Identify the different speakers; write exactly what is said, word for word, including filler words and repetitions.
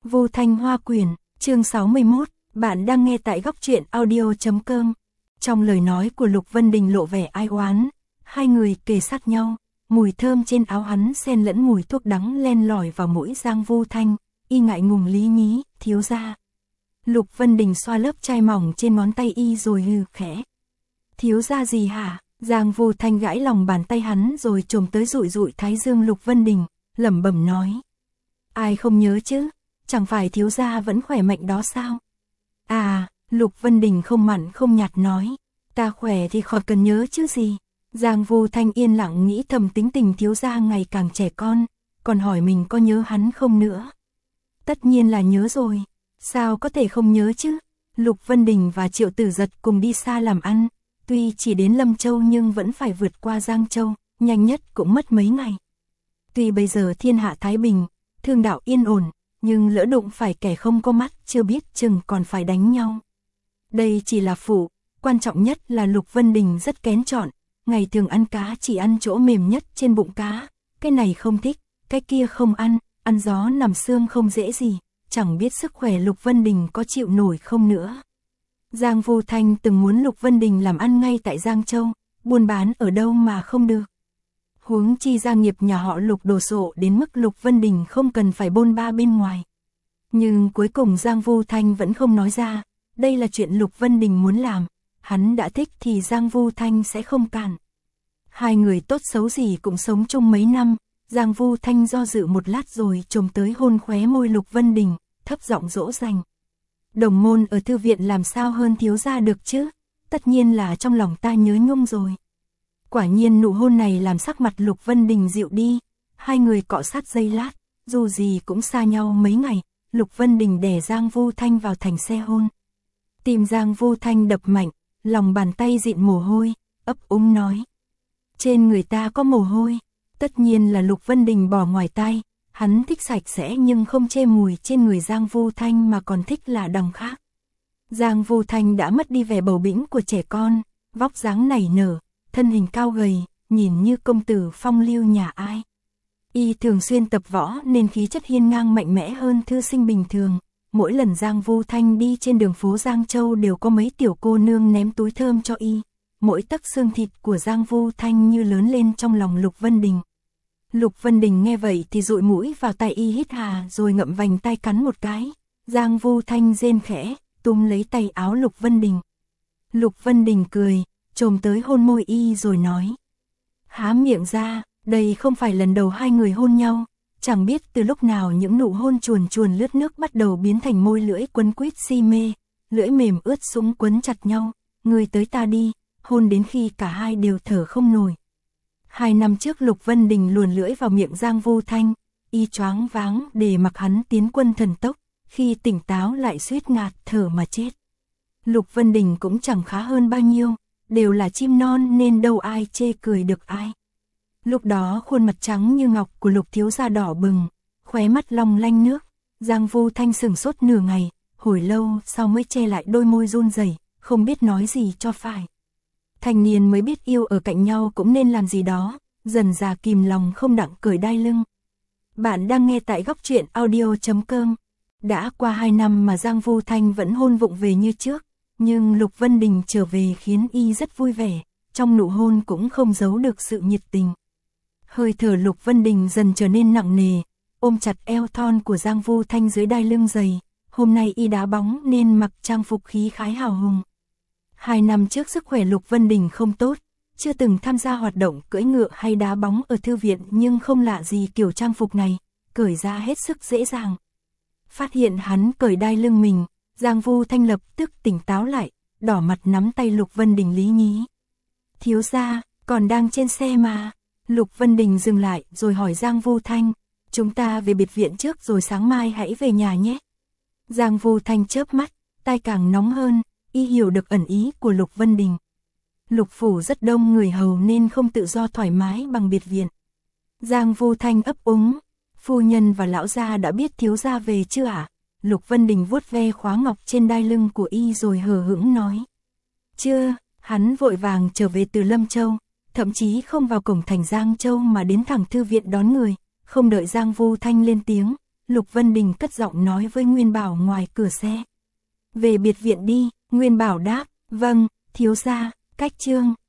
Speaker 1: Vu Thanh Hoa Quyển, chương sáu mươi mốt, bạn đang nghe tại góc truyện audio.com. Trong lời nói của Lục Vân Đình lộ vẻ ai oán, hai người kề sát nhau, mùi thơm trên áo hắn xen lẫn mùi thuốc đắng len lỏi vào mũi Giang Vu Thanh, y ngại ngùng lý nhí, thiếu gia. Lục Vân Đình xoa lớp chai mỏng trên ngón tay y rồi hừ khẽ. Thiếu gia gì hả? Giang Vu Thanh gãi lòng bàn tay hắn rồi chồm tới dụi dụi thái dương Lục Vân Đình, lẩm bẩm nói. Ai không nhớ chứ, chẳng phải thiếu gia vẫn khỏe mạnh đó sao? À, Lục Vân Đình không mặn không nhạt nói, ta khỏe thì khỏi cần nhớ chứ gì. Giang Vu Thanh yên lặng nghĩ thầm tính tình thiếu gia ngày càng trẻ con, còn hỏi mình có nhớ hắn không nữa. Tất nhiên là nhớ rồi, sao có thể không nhớ chứ? Lục Vân Đình và Triệu Tử Giật cùng đi xa làm ăn, tuy chỉ đến Lâm Châu nhưng vẫn phải vượt qua Giang Châu, nhanh nhất cũng mất mấy ngày. Tuy bây giờ thiên hạ thái bình, thương đạo yên ổn, nhưng lỡ đụng phải kẻ không có mắt chưa biết chừng còn phải đánh nhau. Đây chỉ là phụ, quan trọng nhất là Lục Vân Đình rất kén chọn, ngày thường ăn cá chỉ ăn chỗ mềm nhất trên bụng cá, cái này không thích, cái kia không ăn, ăn gió nằm xương không dễ gì, chẳng biết sức khỏe Lục Vân Đình có chịu nổi không nữa. Giang Vu Thanh từng muốn Lục Vân Đình làm ăn ngay tại Giang Châu, buôn bán ở đâu mà không được. Huống chi gia nghiệp nhà họ Lục đồ sộ đến mức Lục Vân Đình không cần phải bôn ba bên ngoài. Nhưng cuối cùng Giang Vu Thanh vẫn không nói ra, đây là chuyện Lục Vân Đình muốn làm, hắn đã thích thì Giang Vu Thanh sẽ không cản. Hai người tốt xấu gì cũng sống chung mấy năm, Giang Vu Thanh do dự một lát rồi chồm tới hôn khóe môi Lục Vân Đình, thấp giọng dỗ dành. Đồng môn ở thư viện làm sao hơn thiếu gia được chứ, tất nhiên là trong lòng ta nhớ nhung rồi. Quả nhiên nụ hôn này làm sắc mặt Lục Vân Đình dịu đi, hai người cọ sát giây lát, dù gì cũng xa nhau mấy ngày, Lục Vân Đình đè Giang Vu Thanh vào thành xe hôn. Tim Giang Vu Thanh đập mạnh, lòng bàn tay dịn mồ hôi, ấp úng nói. Trên người ta có mồ hôi, tất nhiên là Lục Vân Đình bỏ ngoài tai, hắn thích sạch sẽ nhưng không chê mùi trên người Giang Vu Thanh mà còn thích là đằng khác. Giang Vu Thanh đã mất đi vẻ bầu bĩnh của trẻ con, vóc dáng nảy nở, thân hình cao gầy, nhìn như công tử phong lưu nhà ai. Y thường xuyên tập võ nên khí chất hiên ngang mạnh mẽ hơn thư sinh bình thường. Mỗi lần Giang Vu Thanh đi trên đường phố Giang Châu đều có mấy tiểu cô nương ném túi thơm cho y. Mỗi tấc xương thịt của Giang Vu Thanh như lớn lên trong lòng Lục Vân Đình. Lục Vân Đình nghe vậy thì dụi mũi vào tai y hít hà rồi ngậm vành tai cắn một cái. Giang Vu Thanh rên khẽ, túm lấy tay áo Lục Vân Đình. Lục Vân Đình cười, chồm tới hôn môi y rồi nói. Há miệng ra, đây không phải lần đầu hai người hôn nhau, chẳng biết từ lúc nào những nụ hôn chuồn chuồn lướt nước bắt đầu biến thành môi lưỡi quấn quýt si mê, lưỡi mềm ướt sũng quấn chặt nhau, người tới ta đi, hôn đến khi cả hai đều thở không nổi. Hai năm trước Lục Vân Đình luồn lưỡi vào miệng Giang Vu Thanh, y choáng váng để mặc hắn tiến quân thần tốc, khi tỉnh táo lại suýt ngạt thở mà chết. Lục Vân Đình cũng chẳng khá hơn bao nhiêu, đều là chim non nên đâu ai chê cười được ai. Lúc đó khuôn mặt trắng như ngọc của Lục thiếu gia đỏ bừng, khóe mắt long lanh nước, Giang Vu Thanh sửng sốt nửa ngày, hồi lâu sau mới che lại đôi môi run rẩy, không biết nói gì cho phải. Thanh niên mới biết yêu ở cạnh nhau cũng nên làm gì đó, dần dà kìm lòng không đặng cởi đai lưng. Bạn đang nghe tại góc truyện audio.com. Đã qua hai năm mà Giang Vu Thanh vẫn hôn vụng về như trước, nhưng Lục Vân Đình trở về khiến y rất vui vẻ, trong nụ hôn cũng không giấu được sự nhiệt tình. Hơi thở Lục Vân Đình dần trở nên nặng nề, ôm chặt eo thon của Giang Vu Thanh dưới đai lưng dày, hôm nay y đá bóng nên mặc trang phục khí khái hào hùng. Hai năm trước sức khỏe Lục Vân Đình không tốt, chưa từng tham gia hoạt động cưỡi ngựa hay đá bóng ở thư viện nhưng không lạ gì kiểu trang phục này, cởi ra hết sức dễ dàng. Phát hiện hắn cởi đai lưng mình, Giang Vu Thanh lập tức tỉnh táo lại, đỏ mặt nắm tay Lục Vân Đình lý nhí. Thiếu gia, còn đang trên xe mà. Lục Vân Đình dừng lại rồi hỏi Giang Vu Thanh, chúng ta về biệt viện trước rồi sáng mai hãy về nhà nhé. Giang Vu Thanh chớp mắt, tai càng nóng hơn, y hiểu được ẩn ý của Lục Vân Đình. Lục phủ rất đông người hầu nên không tự do thoải mái bằng biệt viện. Giang Vu Thanh ấp úng, phu nhân và lão gia đã biết thiếu gia về chưa ạ? Lục Vân Đình vuốt ve khóa ngọc trên đai lưng của y rồi hờ hững nói. Chưa, hắn vội vàng trở về từ Lâm Châu, thậm chí không vào cổng thành Giang Châu mà đến thẳng thư viện đón người, không đợi Giang Vu Thanh lên tiếng, Lục Vân Đình cất giọng nói với Nguyên Bảo ngoài cửa xe. Về biệt viện đi, Nguyên Bảo đáp, vâng, thiếu gia, cách Trương